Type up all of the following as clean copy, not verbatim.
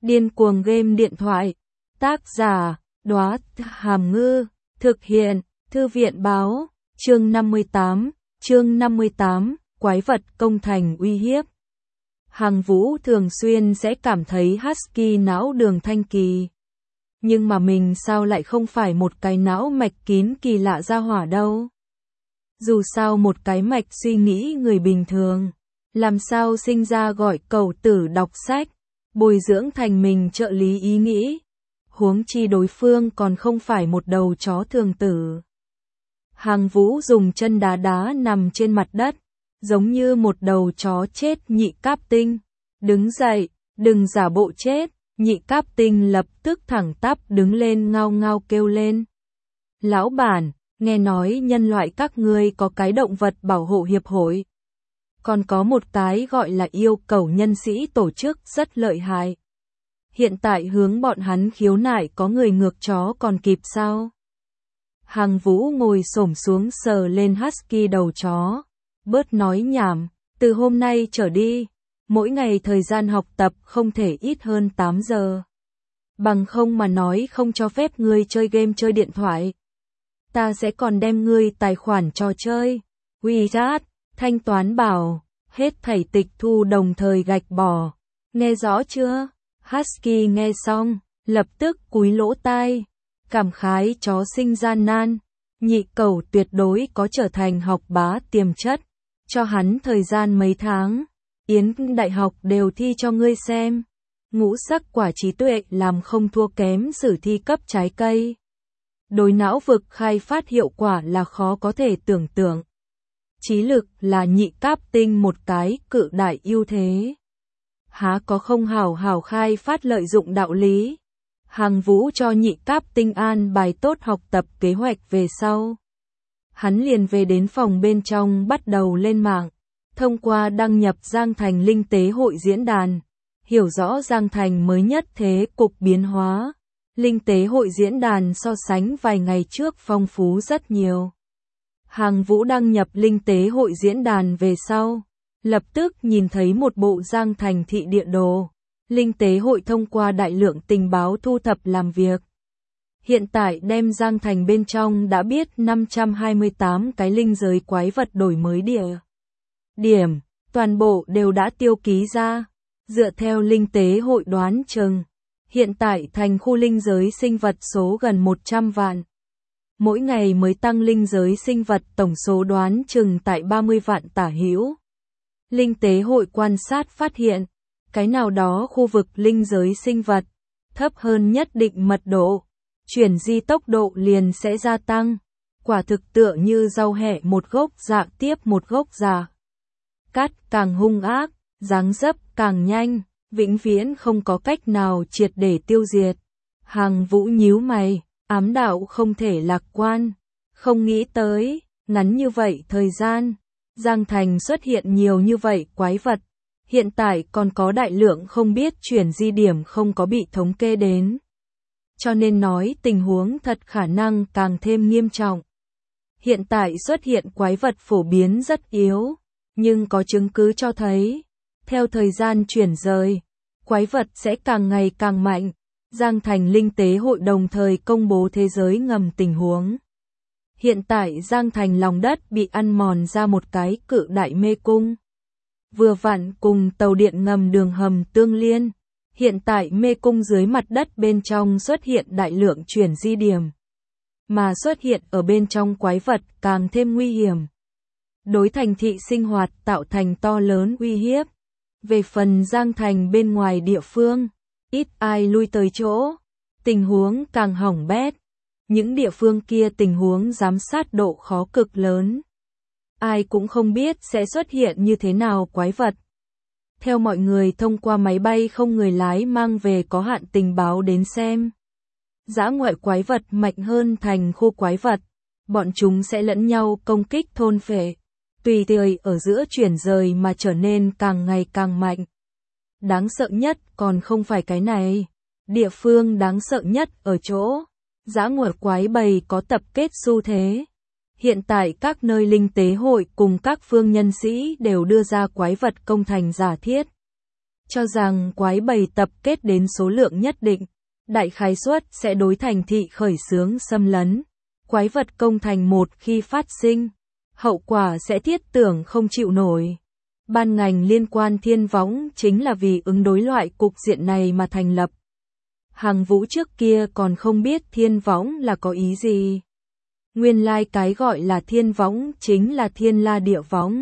Điên cuồng game điện thoại. Tác giả, Đóa Hàm Ngư. Thực hiện, Thư viện báo. Chương 58, quái vật công thành uy hiếp. Hằng Vũ thường xuyên sẽ cảm thấy Husky não đường thanh kỳ. Nhưng mà mình sao lại không phải một cái não mạch kín kỳ lạ ra hỏa đâu. Dù sao một cái mạch suy nghĩ người bình thường, làm sao sinh ra gọi cẩu tử đọc sách, bồi dưỡng thành mình trợ lý ý nghĩ. Huống chi đối phương còn không phải một đầu chó thường tử. Hằng Vũ dùng chân đá đá nằm trên mặt đất, giống như một đầu chó chết. Nhị Cáp Tinh, đứng dậy, đừng giả bộ chết. Nhị Cáp Tinh lập tức thẳng tắp đứng lên, ngao ngao kêu lên. Lão bản, nghe nói nhân loại các ngươi có cái động vật bảo hộ hiệp hội. Còn có một cái gọi là yêu cẩu nhân sĩ tổ chức rất lợi hại. Hiện tại hướng bọn hắn khiếu nại có người ngược chó còn kịp sao? Hằng Vũ ngồi xổm xuống sờ lên Husky đầu chó. Bớt nói nhảm, từ hôm nay trở đi, mỗi ngày thời gian học tập không thể ít hơn 8 giờ. Bằng không mà nói không cho phép ngươi chơi game chơi điện thoại. Ta sẽ còn đem ngươi tài khoản trò chơi, WeChat, thanh toán bảo, hết thảy tịch thu đồng thời gạch bỏ. Nghe rõ chưa? Husky nghe xong, lập tức cúi lỗ tai, cảm khái chó sinh gian nan. Nhị cẩu tuyệt đối có trở thành học bá tiềm chất. Cho hắn thời gian mấy tháng, Yến Đại học đều thi cho ngươi xem. Ngũ sắc quả trí tuệ làm không thua kém sử thi cấp trái cây. Đối não vực khai phát hiệu quả là khó có thể tưởng tượng. Trí lực là Nhị Cáp Tinh một cái cự đại ưu thế. Há có không hảo hảo khai phát lợi dụng đạo lý. Hằng Vũ cho Nhị Cáp Tinh an bài tốt học tập kế hoạch về sau. Hắn liền về đến phòng bên trong bắt đầu lên mạng. Thông qua đăng nhập Giang Thành Linh Tế Hội diễn đàn. Hiểu rõ Giang Thành mới nhất thế cục biến hóa. Linh Tế Hội diễn đàn so sánh vài ngày trước phong phú rất nhiều. Hằng Vũ đăng nhập Linh Tế Hội diễn đàn về sau, lập tức nhìn thấy một bộ Giang Thành thị địa đồ. Linh Tế Hội thông qua đại lượng tình báo thu thập làm việc. Hiện tại đem Giang Thành bên trong đã biết 528 cái linh giới quái vật đổi mới địa điểm, toàn bộ đều đã tiêu ký ra. Dựa theo Linh Tế Hội đoán chừng, hiện tại thành khu linh giới sinh vật số gần 100 vạn. Mỗi ngày mới tăng linh giới sinh vật tổng số đoán chừng tại 30 vạn tả hữu. Linh Tế Hội quan sát phát hiện, cái nào đó khu vực linh giới sinh vật thấp hơn nhất định mật độ, chuyển di tốc độ liền sẽ gia tăng. Quả thực tựa như rau hẹ một gốc dạ tiếp một gốc dạ. Cắt càng hung ác, dáng dấp càng nhanh, vĩnh viễn không có cách nào triệt để tiêu diệt. Hằng Vũ nhíu mày, ám đạo không thể lạc quan. Không nghĩ tới, ngắn như vậy thời gian, Giang Thành xuất hiện nhiều như vậy quái vật. Hiện tại còn có đại lượng không biết chuyển di điểm không có bị thống kê đến. Cho nên nói tình huống thật khả năng càng thêm nghiêm trọng. Hiện tại xuất hiện quái vật phổ biến rất yếu, nhưng có chứng cứ cho thấy, theo thời gian chuyển rời, quái vật sẽ càng ngày càng mạnh. Giang Thành Linh Tế Hội đồng thời công bố thế giới ngầm tình huống. Hiện tại Giang Thành lòng đất bị ăn mòn ra một cái cự đại mê cung. Vừa vặn cùng tàu điện ngầm đường hầm tương liên. Hiện tại mê cung dưới mặt đất bên trong xuất hiện đại lượng chuyển di điểm. Mà xuất hiện ở bên trong quái vật càng thêm nguy hiểm. Đối thành thị sinh hoạt tạo thành to lớn uy hiếp. Về phần Giang Thành bên ngoài địa phương, ít ai lui tới chỗ. Tình huống càng hỏng bét. Những địa phương kia tình huống giám sát độ khó cực lớn. Ai cũng không biết sẽ xuất hiện như thế nào quái vật. Theo mọi người thông qua máy bay không người lái mang về có hạn tình báo đến xem. Dã ngoại quái vật mạnh hơn thành khu quái vật. Bọn chúng sẽ lẫn nhau công kích thôn phệ. Tùy thời ở giữa chuyển rời mà trở nên càng ngày càng mạnh. Đáng sợ nhất còn không phải cái này. Địa phương đáng sợ nhất ở chỗ dã ngoại quái bầy có tập kết xu thế. Hiện tại các nơi Linh Tế Hội cùng các phương nhân sĩ đều đưa ra quái vật công thành giả thiết. cho rằng quái bầy tập kết đến số lượng nhất định, đại khái suất sẽ đối thành thị khởi xướng xâm lấn. Quái vật công thành một khi phát sinh, hậu quả sẽ thiết tưởng không chịu nổi. Ban ngành liên quan Thiên Võng chính là vì ứng đối loại cục diện này mà thành lập. Hằng Vũ trước kia còn không biết Thiên Võng là có ý gì. Nguyên lai cái gọi là Thiên Võng chính là Thiên La Địa Võng.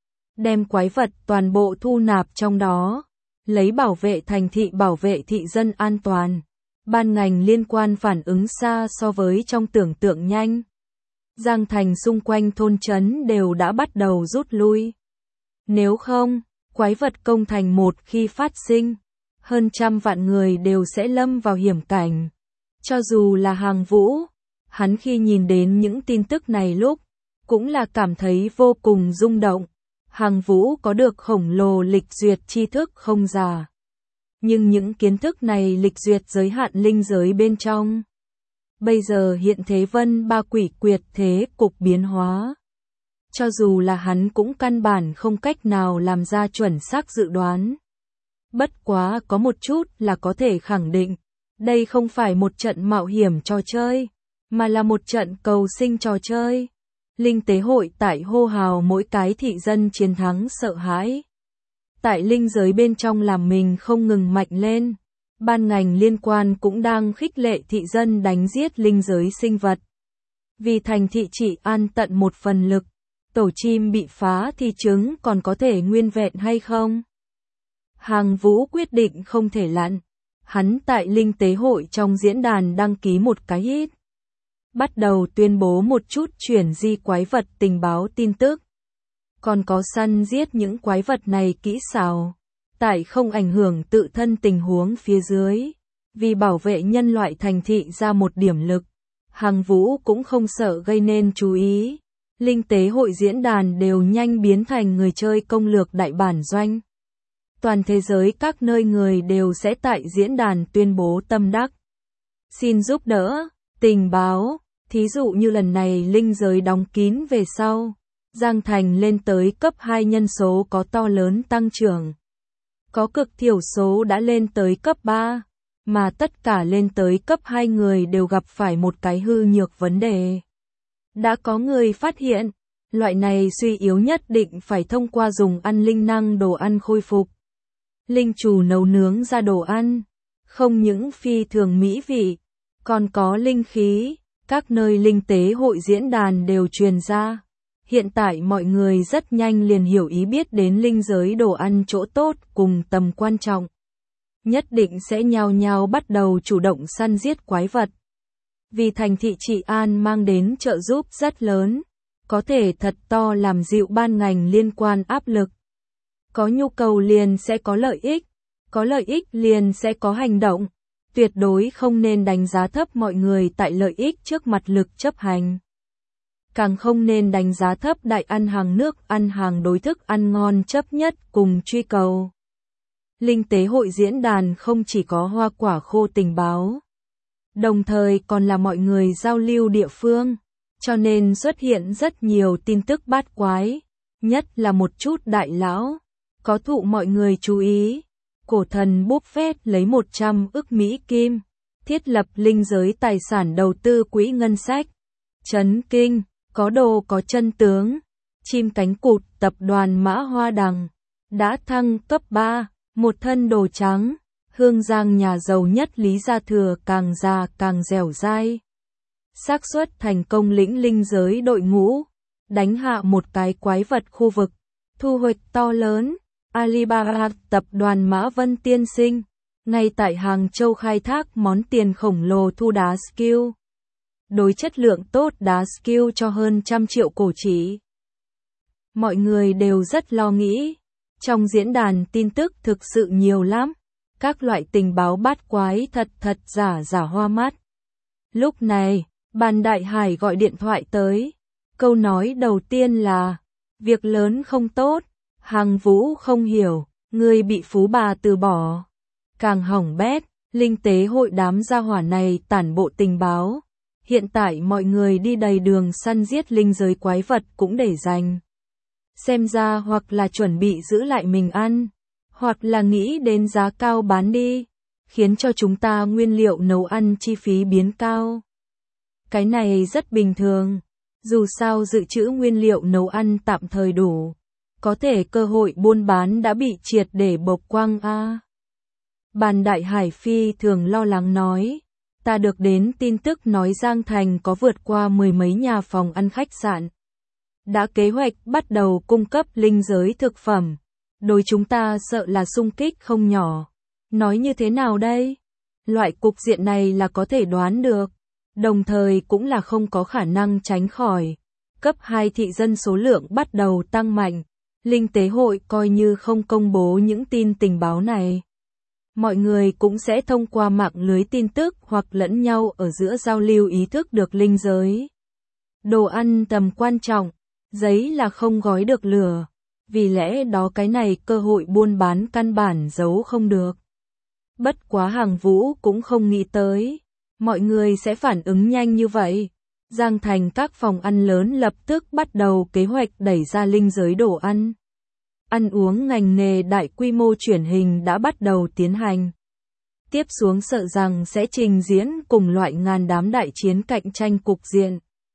Đem quái vật toàn bộ thu nạp trong đó, lấy bảo vệ thành thị, bảo vệ thị dân an toàn. Ban ngành liên quan phản ứng xa so với trong tưởng tượng nhanh. Giang thành xung quanh thôn trấn đều đã bắt đầu rút lui. Nếu không, quái vật công thành một khi phát sinh, hơn 100 vạn người đều sẽ lâm vào hiểm cảnh. Cho dù là Hằng Vũ, hắn khi nhìn đến những tin tức này lúc, cũng là cảm thấy vô cùng rung động. Hằng Vũ có được khổng lồ lịch duyệt tri thức không giả. Nhưng những kiến thức này lịch duyệt giới hạn linh giới bên trong. Bây giờ hiện thế vân ba quỷ quyệt thế cục biến hóa. Cho dù là hắn cũng căn bản không cách nào làm ra chuẩn xác dự đoán. Bất quá có một chút là có thể khẳng định, đây không phải một trận mạo hiểm trò chơi, mà là một trận cầu sinh trò chơi. Linh tế hội tại hô hào mỗi cái thị dân chiến thắng sợ hãi. Tại linh giới bên trong làm mình không ngừng mạnh lên. Ban ngành liên quan cũng đang khích lệ thị dân đánh giết linh giới sinh vật. Vì thành thị chỉ an tận một phần lực, tổ chim bị phá thì trứng còn có thể nguyên vẹn hay không? Hằng Vũ quyết định không thể lặn. Hắn tại linh tế hội trong diễn đàn đăng ký một cái hit. Bắt đầu tuyên bố một chút chuyển di quái vật tình báo tin tức. Còn có săn giết những quái vật này kỹ xảo. Tại không ảnh hưởng tự thân tình huống phía dưới. Vì bảo vệ nhân loại thành thị ra một điểm lực. Hằng Vũ cũng không sợ gây nên chú ý. Linh tế hội diễn đàn đều nhanh biến thành người chơi công lược đại bản doanh. Toàn thế giới các nơi người đều sẽ tại diễn đàn tuyên bố tâm đắc. Xin giúp đỡ, tình báo, thí dụ như lần này linh giới đóng kín về sau. Giang thành lên tới cấp 2 nhân số có to lớn tăng trưởng. Có cực thiểu số đã lên tới cấp 3, mà tất cả lên tới cấp 2 người đều gặp phải một cái hư nhược vấn đề. Đã có người phát hiện, loại này suy yếu nhất định phải thông qua dùng ăn linh năng đồ ăn khôi phục. Linh chủ nấu nướng ra đồ ăn, không những phi thường mỹ vị, còn có linh khí, các nơi linh tế hội diễn đàn đều truyền ra. Hiện tại mọi người rất nhanh liền hiểu ý biết đến linh giới đồ ăn chỗ tốt cùng tầm quan trọng. Nhất định sẽ nhao nhao bắt đầu chủ động săn giết quái vật. Vì thành thị trị an mang đến trợ giúp rất lớn, có thể thật to làm dịu ban ngành liên quan áp lực. Có nhu cầu liền sẽ có lợi ích liền sẽ có hành động. Tuyệt đối không nên đánh giá thấp mọi người tại lợi ích trước mặt lực chấp hành. Càng không nên đánh giá thấp đại ăn hàng nước, ăn hàng đối thức ăn ngon chấp nhất cùng truy cầu. Linh tế hội diễn đàn không chỉ có hoa quả khô tình báo, đồng thời còn là mọi người giao lưu địa phương, cho nên xuất hiện rất nhiều tin tức bát quái, nhất là một chút đại lão, có thụ mọi người chú ý. Cổ thần Buffett lấy 100 ức Mỹ Kim, thiết lập linh giới tài sản đầu tư quỹ ngân sách. Chấn kinh, có đồ có chân tướng. Chim cánh cụt tập đoàn Mã Hoa Đằng đã thăng cấp 3, một thân đồ trắng. Hương Giang nhà giàu nhất Lý Gia Thừa càng già càng dẻo dai. Xác suất thành công lĩnh linh giới đội ngũ, đánh hạ một cái quái vật khu vực, thu hoạch to lớn. Alibaba tập đoàn Mã Vân Tiên Sinh, ngay tại Hàng Châu khai thác món tiền khổng lồ thu đá skill. Đối chất lượng tốt đá skill cho hơn 100 triệu cổ chỉ. Mọi người đều rất lo nghĩ. Trong diễn đàn tin tức thực sự nhiều lắm. Các loại tình báo bát quái thật giả hoa mắt. Lúc này, Bàn Đại Hải gọi điện thoại tới. Câu nói đầu tiên là, việc lớn không tốt. Hằng Vũ không hiểu, người bị phú bà từ bỏ. Càng hỏng bét, linh tế hội đám gia hỏa này tản bộ tình báo. Hiện tại mọi người đi đầy đường săn giết linh giới quái vật cũng để dành. Xem ra hoặc là chuẩn bị giữ lại mình ăn, hoặc là nghĩ đến giá cao bán đi, khiến cho chúng ta nguyên liệu nấu ăn chi phí biến cao. Cái này rất bình thường, dù sao dự trữ nguyên liệu nấu ăn tạm thời đủ, có thể cơ hội buôn bán đã bị triệt để bộc quang a. Bàn Đại Hải phi thường lo lắng nói, ta được đến tin tức nói Giang Thành có vượt qua 10 mấy nhà phòng ăn khách sạn. Đã kế hoạch bắt đầu cung cấp linh giới thực phẩm, đối chúng ta sợ là xung kích không nhỏ. Nói như thế nào đây? Loại cục diện này là có thể đoán được, đồng thời cũng là không có khả năng tránh khỏi. Cấp 2 thị dân số lượng bắt đầu tăng mạnh, Linh Tế Hội coi như không công bố những tin tình báo này. Mọi người cũng sẽ thông qua mạng lưới tin tức hoặc lẫn nhau ở giữa giao lưu ý thức được linh giới. Đồ ăn tầm quan trọng, giấy là không gói được lửa, vì lẽ đó cái này cơ hội buôn bán căn bản giấu không được. Bất quá Hàng Vũ cũng không nghĩ tới, mọi người sẽ phản ứng nhanh như vậy. Giang Thành các phòng ăn lớn lập tức bắt đầu kế hoạch đẩy ra linh giới đồ ăn. Ăn uống ngành nghề đại quy mô chuyển hình đã bắt đầu tiến hành. Tiếp xuống sợ rằng sẽ trình diễn cùng loại ngàn đám đại chiến cạnh tranh cục diện.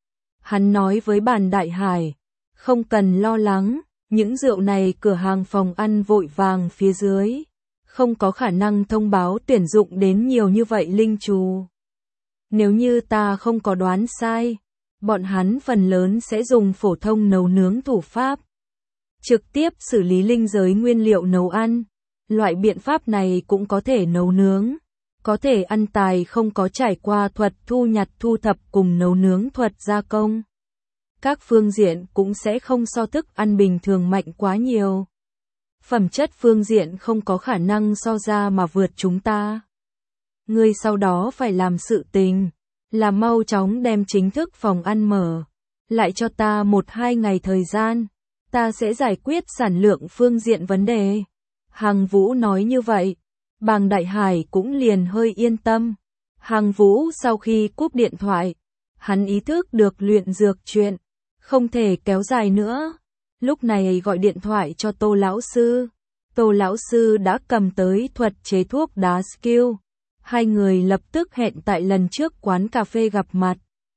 Hắn nói với Bàn Đại Hải, không cần lo lắng, những rượu này cửa hàng phòng ăn vội vàng phía dưới, không có khả năng thông báo tuyển dụng đến nhiều như vậy linh trù. Nếu như ta không có đoán sai, bọn hắn phần lớn sẽ dùng phổ thông nấu nướng thủ pháp, trực tiếp xử lý linh giới nguyên liệu nấu ăn. Loại biện pháp này cũng có thể nấu nướng, có thể ăn tài không có trải qua thuật thu nhặt thu thập cùng nấu nướng thuật gia công. Các phương diện cũng sẽ không so thức ăn bình thường mạnh quá nhiều. Phẩm chất phương diện không có khả năng so ra mà vượt chúng ta. Ngươi sau đó phải làm sự tình, là mau chóng đem chính thức phòng ăn mở. Lại cho ta 1-2 ngày thời gian, ta sẽ giải quyết sản lượng phương diện vấn đề. Hàng Vũ nói như vậy, Bàng Đại Hải cũng liền hơi yên tâm. Hàng Vũ sau khi cúp điện thoại, hắn ý thức được luyện dược chuyện không thể kéo dài nữa. Lúc này gọi điện thoại cho Tô lão sư. Tô lão sư đã cầm tới thuật chế thuốc đá skill. Hai người lập tức hẹn tại lần trước quán cà phê gặp mặt.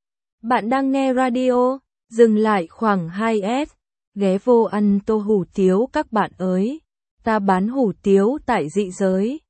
Bạn đang nghe radio, dừng lại khoảng 2S, ghé vô ăn tô hủ tiếu các bạn ơi. Ta bán hủ tiếu tại dị giới.